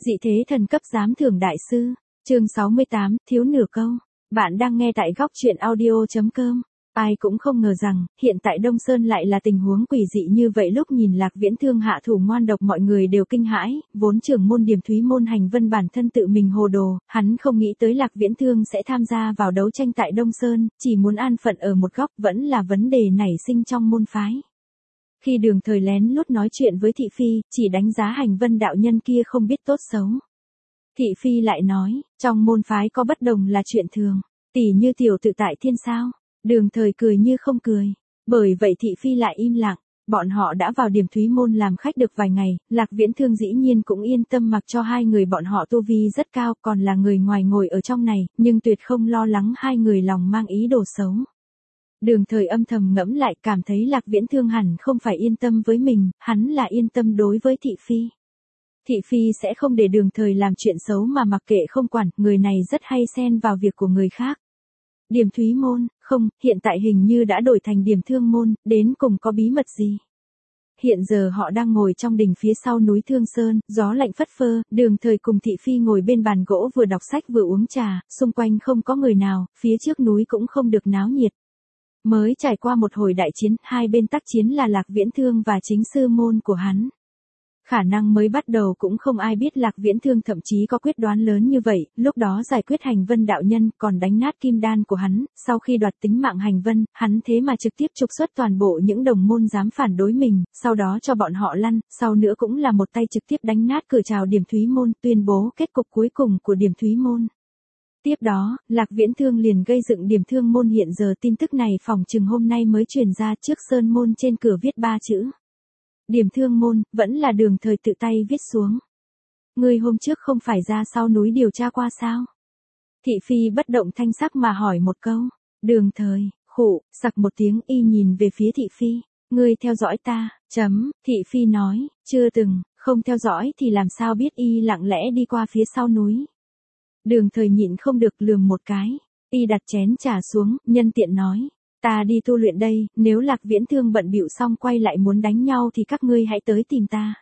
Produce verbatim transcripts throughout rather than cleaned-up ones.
Dị thế thần cấp giám thưởng đại sư. Chương sáu mươi tám, thiếu nửa câu. Bạn đang nghe tại góc truyện audio chấm com. Ai cũng không ngờ rằng, hiện tại Đông Sơn lại là tình huống quỷ dị như vậy. Lúc nhìn Lạc Viễn Thương hạ thủ ngoan độc mọi người đều kinh hãi, vốn trưởng môn Điềm Thúy môn Hành Vân bản thân tự mình hồ đồ, hắn không nghĩ tới Lạc Viễn Thương sẽ tham gia vào đấu tranh tại Đông Sơn, chỉ muốn an phận ở một góc vẫn là vấn đề nảy sinh trong môn phái. Khi Đường Thời lén lút nói chuyện với Thị Phi, chỉ đánh giá Hành Vân đạo nhân kia không biết tốt xấu. Thị Phi lại nói, trong môn phái có bất đồng là chuyện thường, tỉ như tiểu tự tại thiên sao. Đường Thời cười như không cười. Bởi vậy Thị Phi lại im lặng. Bọn họ đã vào Điềm Thúy môn làm khách được vài ngày, Lạc Viễn Thương dĩ nhiên cũng yên tâm mặc cho hai người bọn họ tu vi rất cao, còn là người ngoài ngồi ở trong này, nhưng tuyệt không lo lắng hai người lòng mang ý đồ xấu. Đường Thời âm thầm ngẫm lại, cảm thấy Lạc Viễn Thương hẳn không phải yên tâm với mình, hắn là yên tâm đối với Thị Phi. Thị Phi sẽ không để Đường Thời làm chuyện xấu mà mặc kệ không quản, người này rất hay xen vào việc của người khác. Điềm Thúy môn, không, hiện tại hình như đã đổi thành Điềm Thương môn, đến cùng có bí mật gì? Hiện giờ họ đang ngồi trong đình phía sau núi Thương Sơn, gió lạnh phất phơ, Đường Thời cùng Thị Phi ngồi bên bàn gỗ vừa đọc sách vừa uống trà, xung quanh không có người nào, phía trước núi cũng không được náo nhiệt. Mới trải qua một hồi đại chiến, hai bên tác chiến là Lạc Viễn Thương và chính sư môn của hắn. Khả năng mới bắt đầu cũng không ai biết Lạc Viễn Thương thậm chí có quyết đoán lớn như vậy, lúc đó giải quyết Hành Vân đạo nhân còn đánh nát kim đan của hắn, sau khi đoạt tính mạng Hành Vân, hắn thế mà trực tiếp trục xuất toàn bộ những đồng môn dám phản đối mình, sau đó cho bọn họ lăn, sau nữa cũng là một tay trực tiếp đánh nát cửa trào Điềm Thúy môn, tuyên bố kết cục cuối cùng của Điềm Thúy môn. Tiếp đó, Lạc Viễn Thương liền gây dựng Điềm Thương môn, hiện giờ tin tức này phòng chừng hôm nay mới truyền ra, trước sơn môn trên cửa viết ba chữ. Điềm Thương môn, vẫn là Đường Thời tự tay viết xuống. Ngươi hôm trước không phải ra sau núi điều tra qua sao? Thị Phi bất động thanh sắc mà hỏi một câu. Đường Thời, khụ, sặc một tiếng, y nhìn về phía Thị Phi. Ngươi theo dõi ta, chấm, Thị Phi nói, chưa từng, không theo dõi thì làm sao biết, y lặng lẽ đi qua phía sau núi. Đường Thời nhịn không được lườm một cái, y đặt chén trà xuống, nhân tiện nói. Ta đi tu luyện đây, nếu Lạc Viễn Thương bận bịu xong quay lại muốn đánh nhau thì các ngươi hãy tới tìm ta.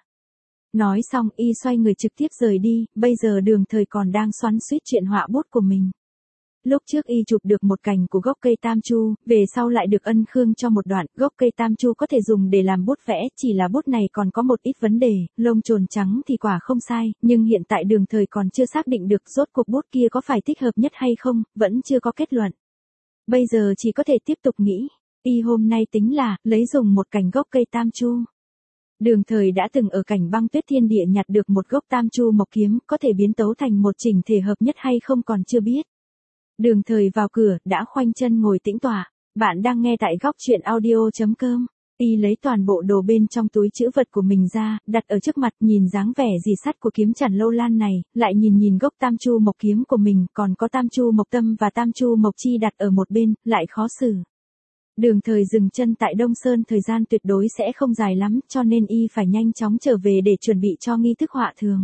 Nói xong y xoay người trực tiếp rời đi, bây giờ Đường Thời còn đang xoắn xuýt chuyện họa bút của mình. Lúc trước y chụp được một cành của gốc cây tam chu, về sau lại được Ân Khương cho một đoạn, gốc cây tam chu có thể dùng để làm bút vẽ, chỉ là bút này còn có một ít vấn đề, lông trồn trắng thì quả không sai, nhưng hiện tại Đường Thời còn chưa xác định được rốt cuộc bút kia có phải thích hợp nhất hay không, vẫn chưa có kết luận. Bây giờ chỉ có thể tiếp tục nghĩ, y hôm nay tính là, lấy dùng một cành gốc cây tam chu. Đường Thời đã từng ở cảnh Băng Tuyết Thiên Địa nhặt được một gốc tam chu mộc kiếm, có thể biến tấu thành một chỉnh thể hợp nhất hay không còn chưa biết. Đường Thời vào cửa, đã khoanh chân ngồi tĩnh tọa. Bạn đang nghe tại góc truyện audio chấm com. Y lấy toàn bộ đồ bên trong túi trữ vật của mình ra, đặt ở trước mặt, nhìn dáng vẻ dì sắt của kiếm Chản Lâu Lan này, lại nhìn nhìn gốc tam chu mộc kiếm của mình, còn có tam chu mộc tâm và tam chu mộc chi đặt ở một bên, lại khó xử. Đường Thời dừng chân tại Đông Sơn thời gian tuyệt đối sẽ không dài lắm, cho nên y phải nhanh chóng trở về để chuẩn bị cho nghi thức họa thường.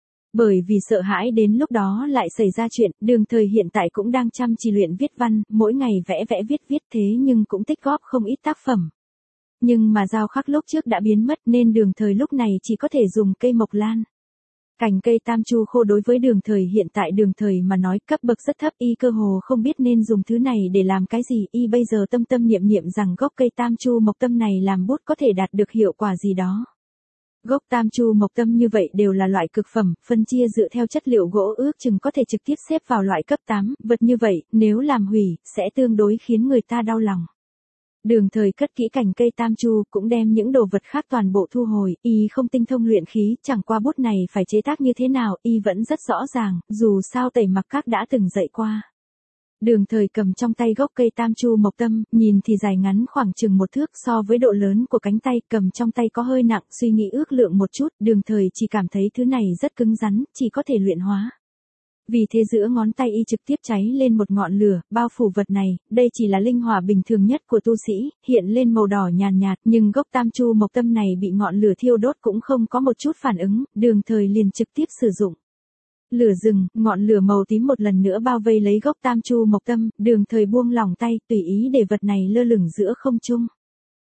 Bởi vì sợ hãi đến lúc đó lại xảy ra chuyện, Đường Thời hiện tại cũng đang chăm chỉ luyện viết văn, mỗi ngày vẽ vẽ viết viết thế nhưng cũng tích góp không ít tác phẩm. Nhưng mà dao khắc lúc trước đã biến mất nên Đường Thời lúc này chỉ có thể dùng cây mộc lan. Cành cây tam chu khô đối với Đường Thời hiện tại Đường Thời mà nói cấp bậc rất thấp, y cơ hồ không biết nên dùng thứ này để làm cái gì, y bây giờ tâm tâm niệm niệm rằng gốc cây tam chu mộc tâm này làm bút có thể đạt được hiệu quả gì đó. Gốc tam chu mộc tâm như vậy đều là loại cực phẩm, phân chia dựa theo chất liệu gỗ ước chừng có thể trực tiếp xếp vào loại cấp tám, vật như vậy, nếu làm hủy, sẽ tương đối khiến người ta đau lòng. Đường Thời cất kỹ cành cây tam chu, cũng đem những đồ vật khác toàn bộ thu hồi, y không tinh thông luyện khí, chẳng qua bút này phải chế tác như thế nào, y vẫn rất rõ ràng, dù sao Tẩy Mặc Các đã từng dạy qua. Đường Thời cầm trong tay gốc cây tam chu mộc tâm, nhìn thì dài ngắn khoảng chừng một thước, so với độ lớn của cánh tay, cầm trong tay có hơi nặng, suy nghĩ ước lượng một chút, Đường Thời chỉ cảm thấy thứ này rất cứng rắn, chỉ có thể luyện hóa. Vì thế giữa ngón tay y trực tiếp cháy lên một ngọn lửa, bao phủ vật này, đây chỉ là linh hỏa bình thường nhất của tu sĩ, hiện lên màu đỏ nhàn nhạt, nhưng gốc tam chu mộc tâm này bị ngọn lửa thiêu đốt cũng không có một chút phản ứng, Đường Thời liền trực tiếp sử dụng. Lửa rừng, ngọn lửa màu tím một lần nữa bao vây lấy gốc tam chu mộc tâm, Đường Thời buông lỏng tay, tùy ý để vật này lơ lửng giữa không trung.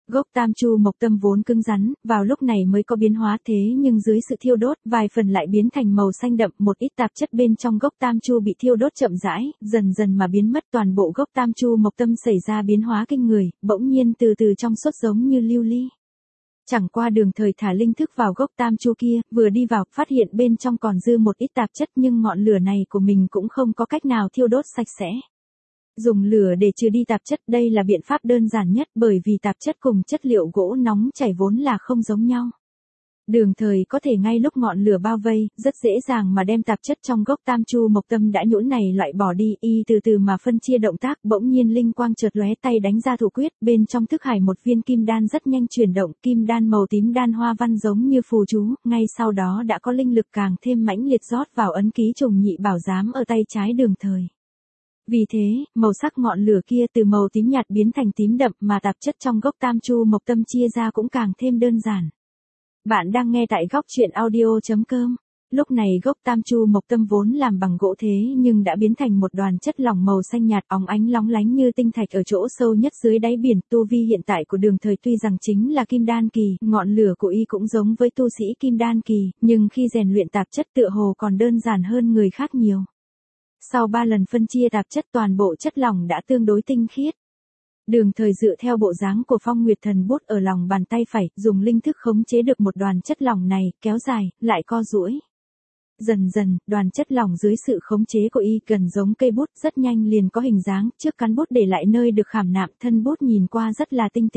Gốc tam chu mộc tâm vốn cứng rắn, vào lúc này mới có biến hóa thế nhưng dưới sự thiêu đốt, vài phần lại biến thành màu xanh đậm, một ít tạp chất bên trong gốc tam chu bị thiêu đốt chậm rãi, dần dần mà biến mất, toàn bộ gốc tam chu mộc tâm xảy ra biến hóa kinh người, bỗng nhiên từ từ trong suốt giống như lưu ly. Chẳng qua Đường Thời thả linh thức vào gốc tam chu kia, vừa đi vào, phát hiện bên trong còn dư một ít tạp chất nhưng ngọn lửa này của mình cũng không có cách nào thiêu đốt sạch sẽ. Dùng lửa để trừ đi tạp chất, đây là biện pháp đơn giản nhất bởi vì tạp chất cùng chất liệu gỗ nóng chảy vốn là không giống nhau. Đường Thời có thể ngay lúc ngọn lửa bao vây, rất dễ dàng mà đem tạp chất trong gốc tam chu mộc tâm đã nhũn này loại bỏ đi, y từ từ mà phân chia động tác, bỗng nhiên linh quang chợt lóe, tay đánh ra thủ quyết, bên trong thức hải một viên kim đan rất nhanh chuyển động, kim đan màu tím đan hoa văn giống như phù chú, ngay sau đó đã có linh lực càng thêm mãnh liệt rót vào ấn ký trùng nhị bảo giám ở tay trái Đường Thời. Vì thế, màu sắc ngọn lửa kia từ màu tím nhạt biến thành tím đậm mà tạp chất trong gốc tam chu mộc tâm chia ra cũng càng thêm đơn giản. Bạn đang nghe tại góc truyện audio chấm com. Lúc này gốc tam chu mộc tâm vốn làm bằng gỗ thế nhưng đã biến thành một đoàn chất lỏng màu xanh nhạt óng ánh lóng lánh như tinh thạch ở chỗ sâu nhất dưới đáy biển. Tu vi hiện tại của Đường Thời tuy rằng chính là kim đan kỳ, ngọn lửa của y cũng giống với tu sĩ kim đan kỳ, nhưng khi rèn luyện tạp chất tựa hồ còn đơn giản hơn người khác nhiều. Sau ba lần phân chia tạp chất, toàn bộ chất lỏng đã tương đối tinh khiết. Đường Thời dựa theo bộ dáng của Phong Nguyệt Thần bút ở lòng bàn tay phải, dùng linh thức khống chế được một đoàn chất lỏng này, kéo dài, lại co duỗi. Dần dần, đoàn chất lỏng dưới sự khống chế của y gần giống cây bút, rất nhanh liền có hình dáng, trước cán bút để lại nơi được khảm nạm, thân bút nhìn qua rất là tinh tế.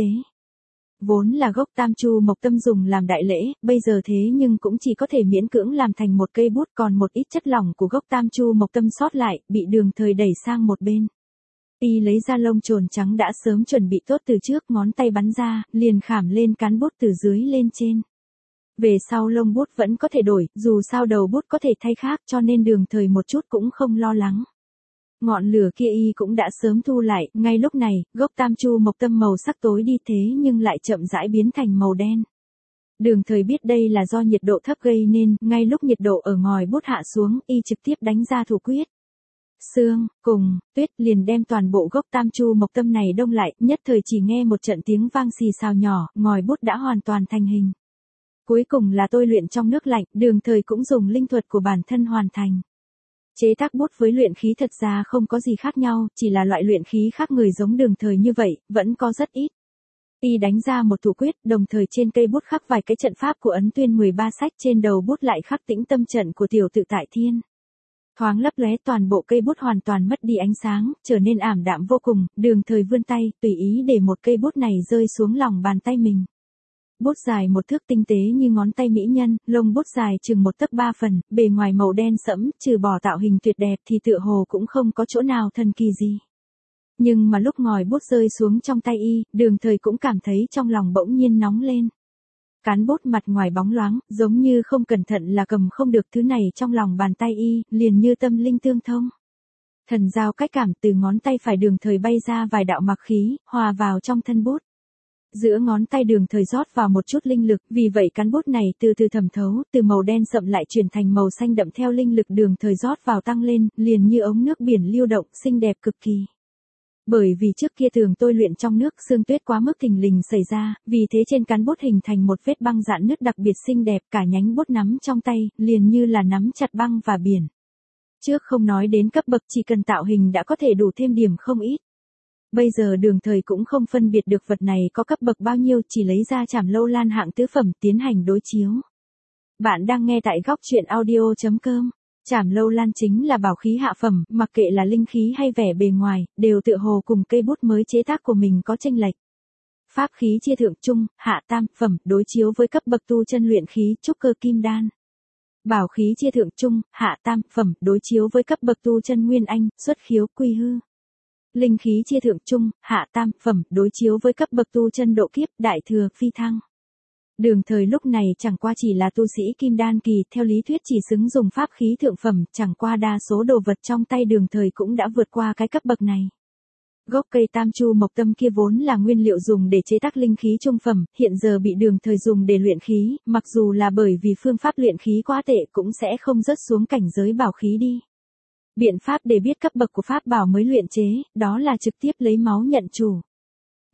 Vốn là gốc tam chu mộc tâm dùng làm đại lễ, bây giờ thế nhưng cũng chỉ có thể miễn cưỡng làm thành một cây bút, còn một ít chất lỏng của gốc tam chu mộc tâm sót lại, bị Đường Thời đẩy sang một bên. Y lấy ra lông chồn trắng đã sớm chuẩn bị tốt từ trước, ngón tay bắn ra, liền khảm lên cán bút từ dưới lên trên. Về sau lông bút vẫn có thể đổi, dù sao đầu bút có thể thay khác, cho nên Đường Thời một chút cũng không lo lắng. Ngọn lửa kia y cũng đã sớm thu lại, ngay lúc này, gốc tam chu mộc tâm màu sắc tối đi thế nhưng lại chậm rãi biến thành màu đen. Đường Thời biết đây là do nhiệt độ thấp gây nên, ngay lúc nhiệt độ ở ngòi bút hạ xuống, y trực tiếp đánh ra thủ quyết. Sương, cùng, tuyết liền đem toàn bộ gốc tam chu mộc tâm này đông lại, nhất thời chỉ nghe một trận tiếng vang xì xào nhỏ, ngòi bút đã hoàn toàn thành hình. Cuối cùng là tôi luyện trong nước lạnh, Đường Thời cũng dùng linh thuật của bản thân hoàn thành. Chế tác bút với luyện khí thật ra không có gì khác nhau, chỉ là loại luyện khí khác người giống Đường Thời như vậy, vẫn có rất ít. Y đánh ra một thủ quyết, đồng thời trên cây bút khắc vài cái trận pháp của ấn tuyên mười ba sách, trên đầu bút lại khắc tĩnh tâm trận của tiểu tự tại thiên. Thoáng lấp lóe, toàn bộ cây bút hoàn toàn mất đi ánh sáng, trở nên ảm đạm vô cùng, Đường Thời vươn tay, tùy ý để một cây bút này rơi xuống lòng bàn tay mình. Bút dài một thước tinh tế như ngón tay mỹ nhân, lông bút dài chừng một tấc ba phần, bề ngoài màu đen sẫm, trừ bỏ tạo hình tuyệt đẹp thì tựa hồ cũng không có chỗ nào thần kỳ gì. Nhưng mà lúc ngòi bút rơi xuống trong tay y, Đường Thời cũng cảm thấy trong lòng bỗng nhiên nóng lên. Cán bút mặt ngoài bóng loáng, giống như không cẩn thận là cầm không được thứ này trong lòng bàn tay y, liền như tâm linh tương thông. Thần giao cách cảm, từ ngón tay phải Đường Thời bay ra vài đạo mặc khí, hòa vào trong thân bút. Giữa ngón tay Đường Thời rót vào một chút linh lực, vì vậy cán bút này từ từ thẩm thấu, từ màu đen sậm lại chuyển thành màu xanh đậm theo linh lực Đường Thời rót vào tăng lên, liền như ống nước biển lưu động, xinh đẹp cực kỳ. Bởi vì trước kia thường tôi luyện trong nước, sương tuyết quá mức thình lình xảy ra, vì thế trên cán bút hình thành một vết băng rạn nứt đặc biệt xinh đẹp, cả nhánh bút nắm trong tay, liền như là nắm chặt băng và biển. Trước không nói đến cấp bậc, chỉ cần tạo hình đã có thể đủ thêm điểm không ít. Bây giờ Đường Thời cũng không phân biệt được vật này có cấp bậc bao nhiêu, chỉ lấy ra Trảm Lâu Lan hạng tứ phẩm tiến hành đối chiếu. Bạn đang nghe tại góc truyện audio chấm com. Trảm Lâu Lan chính là bảo khí hạ phẩm, mặc kệ là linh khí hay vẻ bề ngoài, đều tựa hồ cùng cây bút mới chế tác của mình có chênh lệch. Pháp khí chia thượng trung, hạ tam phẩm, đối chiếu với cấp bậc tu chân luyện khí, trúc cơ kim đan. Bảo khí chia thượng trung, hạ tam phẩm, đối chiếu với cấp bậc tu chân nguyên anh, xuất khiếu, quy hư. Linh khí chia thượng trung, hạ tam phẩm, đối chiếu với cấp bậc tu chân độ kiếp, đại thừa, phi thăng. Đường Thời lúc này chẳng qua chỉ là tu sĩ kim đan kỳ, theo lý thuyết chỉ xứng dùng pháp khí thượng phẩm, chẳng qua đa số đồ vật trong tay Đường Thời cũng đã vượt qua cái cấp bậc này. Gốc cây tam chu mộc tâm kia vốn là nguyên liệu dùng để chế tác linh khí trung phẩm, hiện giờ bị Đường Thời dùng để luyện khí, mặc dù là bởi vì phương pháp luyện khí quá tệ cũng sẽ không rớt xuống cảnh giới bảo khí đi. Biện pháp để biết cấp bậc của pháp bảo mới luyện chế, đó là trực tiếp lấy máu nhận chủ.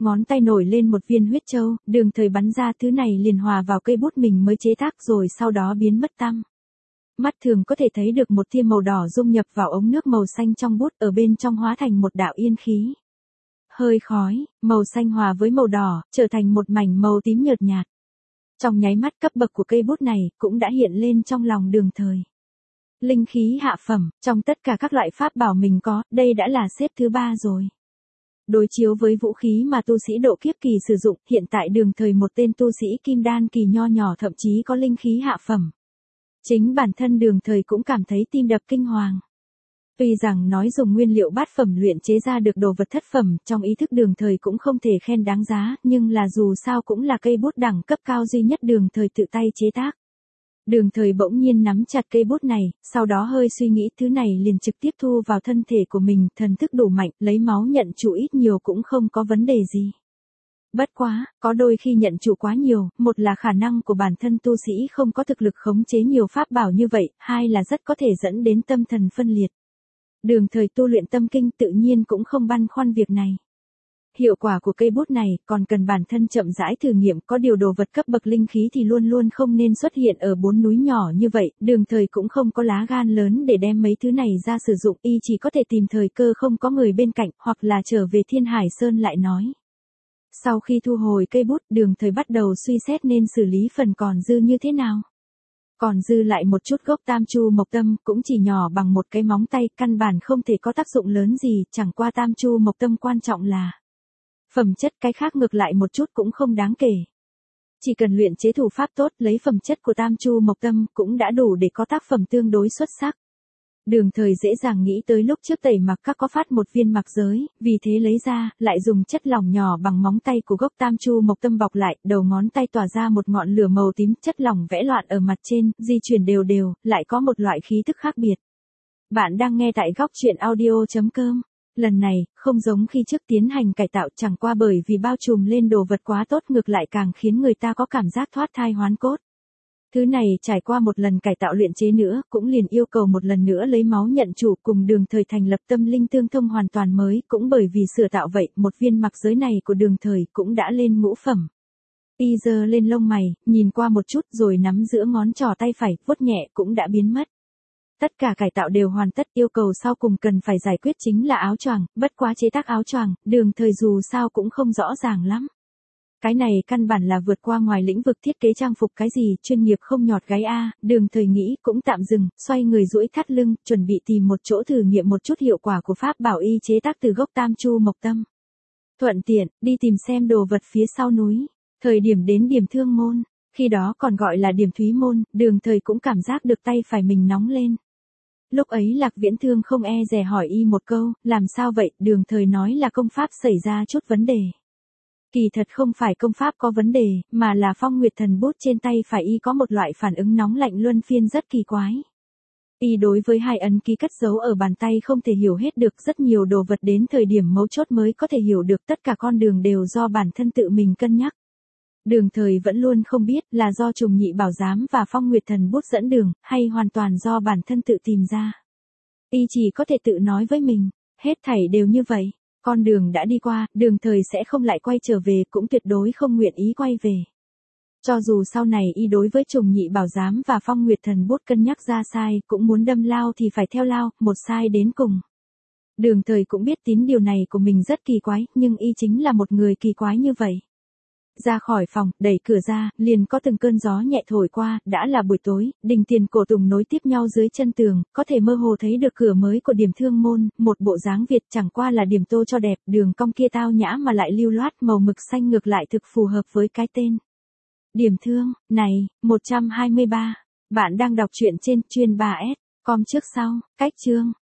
ngón tay nổi lên một viên huyết châu, Đường Thời bắn ra thứ này liền hòa vào cây bút mình mới chế tác rồi sau đó biến mất tăm. Mắt thường có thể thấy được một tia màu đỏ dung nhập vào ống nước màu xanh trong bút, ở bên trong hóa thành một đạo yên khí. Hơi khói, màu xanh hòa với màu đỏ, trở thành một mảnh màu tím nhợt nhạt. Trong nháy mắt cấp bậc của cây bút này cũng đã hiện lên trong lòng Đường Thời. Linh khí hạ phẩm, trong tất cả các loại pháp bảo mình có, đây đã là xếp thứ ba rồi. Đối chiếu với vũ khí mà tu sĩ độ kiếp kỳ sử dụng, hiện tại Đường Thời một tên tu sĩ kim đan kỳ nho nhỏ thậm chí có linh khí hạ phẩm. Chính bản thân Đường Thời cũng cảm thấy tim đập kinh hoàng. Tuy rằng nói dùng nguyên liệu bát phẩm luyện chế ra được đồ vật thất phẩm, trong ý thức Đường Thời cũng không thể khen đáng giá, nhưng là dù sao cũng là cây bút đẳng cấp cao duy nhất Đường Thời tự tay chế tác. Đường Thời bỗng nhiên nắm chặt cây bút này, sau đó hơi suy nghĩ thứ này liền trực tiếp thu vào thân thể của mình, thần thức đủ mạnh, lấy máu nhận chủ ít nhiều cũng không có vấn đề gì. Bất quá, có đôi khi nhận chủ quá nhiều, một là khả năng của bản thân tu sĩ không có thực lực khống chế nhiều pháp bảo như vậy, hai là rất có thể dẫn đến tâm thần phân liệt. Đường Thời tu luyện tâm kinh tự nhiên cũng không băn khoăn việc này. Hiệu quả của cây bút này còn cần bản thân chậm rãi thử nghiệm, có điều đồ vật cấp bậc linh khí thì luôn luôn không nên xuất hiện ở bốn núi nhỏ như vậy, Đường Thời cũng không có lá gan lớn để đem mấy thứ này ra sử dụng, y chỉ có thể tìm thời cơ không có người bên cạnh, hoặc là trở về Thiên Hải Sơn lại nói. Sau khi thu hồi cây bút, Đường Thời bắt đầu suy xét nên xử lý phần còn dư như thế nào. Còn dư lại một chút gốc tam chu mộc tâm, cũng chỉ nhỏ bằng một cái móng tay, căn bản không thể có tác dụng lớn gì, chẳng qua tam chu mộc tâm quan trọng là phẩm chất, cái khác ngược lại một chút cũng không đáng kể. Chỉ cần luyện chế thủ pháp tốt, lấy phẩm chất của tam chu mộc tâm cũng đã đủ để có tác phẩm tương đối xuất sắc. Đường Thời dễ dàng nghĩ tới lúc trước tẩy mặc các có phát một viên mặc giới, vì thế lấy ra, lại dùng chất lỏng nhỏ bằng móng tay của gốc tam chu mộc tâm bọc lại, đầu ngón tay tỏa ra một ngọn lửa màu tím, chất lỏng vẽ loạn ở mặt trên, di chuyển đều đều, lại có một loại khí tức khác biệt. Bạn đang nghe tại góc truyện audio chấm com. Lần này, không giống khi trước tiến hành cải tạo, chẳng qua bởi vì bao trùm lên đồ vật quá tốt, ngược lại càng khiến người ta có cảm giác thoát thai hoán cốt. Thứ này trải qua một lần cải tạo luyện chế nữa, cũng liền yêu cầu một lần nữa lấy máu nhận chủ, cùng Đường Thời thành lập tâm linh tương thông hoàn toàn mới, cũng bởi vì sửa tạo vậy, một viên mặc giới này của Đường Thời cũng đã lên ngũ phẩm. Y giơ lên lông mày, nhìn qua một chút rồi nắm giữa ngón trỏ tay phải, vuốt nhẹ cũng đã biến mất. Tất cả cải tạo đều hoàn tất, yêu cầu sau cùng cần phải giải quyết chính là áo choàng, bất quá chế tác áo choàng, Đường Thời dù sao cũng không rõ ràng lắm. Cái này căn bản là vượt qua ngoài lĩnh vực thiết kế trang phục cái gì, chuyên nghiệp không nhọt gáy a, Đường Thời nghĩ cũng tạm dừng, xoay người duỗi thắt lưng, chuẩn bị tìm một chỗ thử nghiệm một chút hiệu quả của pháp bảo y chế tác từ gốc tam chu mộc tâm. Thuận tiện, đi tìm xem đồ vật phía sau núi. Thời điểm đến Điểm Thương Môn, khi đó còn gọi là Điểm Thúy Môn, Đường Thời cũng cảm giác được tay phải mình nóng lên. Lúc ấy Lạc Viễn Thương không e dè hỏi y một câu, làm sao vậy, Đường Thời nói là công pháp xảy ra chút vấn đề. Kỳ thật không phải công pháp có vấn đề, mà là Phong Nguyệt Thần bút trên tay phải y có một loại phản ứng nóng lạnh luân phiên rất kỳ quái. Y đối với hai ấn ký cất giấu ở bàn tay không thể hiểu hết được, rất nhiều đồ vật đến thời điểm mấu chốt mới có thể hiểu được, tất cả con đường đều do bản thân tự mình cân nhắc. Đường Thời vẫn luôn không biết là do Trùng Nhị Bảo Giám và Phong Nguyệt Thần bút dẫn đường, hay hoàn toàn do bản thân tự tìm ra. Y chỉ có thể tự nói với mình, hết thảy đều như vậy. Con đường đã đi qua, Đường Thời sẽ không lại quay trở về, cũng tuyệt đối không nguyện ý quay về. Cho dù sau này y đối với Trùng Nhị Bảo Giám và Phong Nguyệt Thần bút cân nhắc ra sai, cũng muốn đâm lao thì phải theo lao, một sai đến cùng. Đường Thời cũng biết tín điều này của mình rất kỳ quái, nhưng y chính là một người kỳ quái như vậy. Ra khỏi phòng, đẩy cửa ra, liền có từng cơn gió nhẹ thổi qua, đã là buổi tối, đình tiền cổ tùng nối tiếp nhau dưới chân tường, có thể mơ hồ thấy được cửa mới của Điểm Thương Môn, một bộ dáng Việt, chẳng qua là điểm tô cho đẹp, đường cong kia tao nhã mà lại lưu loát, màu mực xanh ngược lại thực phù hợp với cái tên. Điểm Thương, này, một trăm hai mươi ba. Bạn đang đọc truyện trên chuyên ba S, com trước sau, cách chương.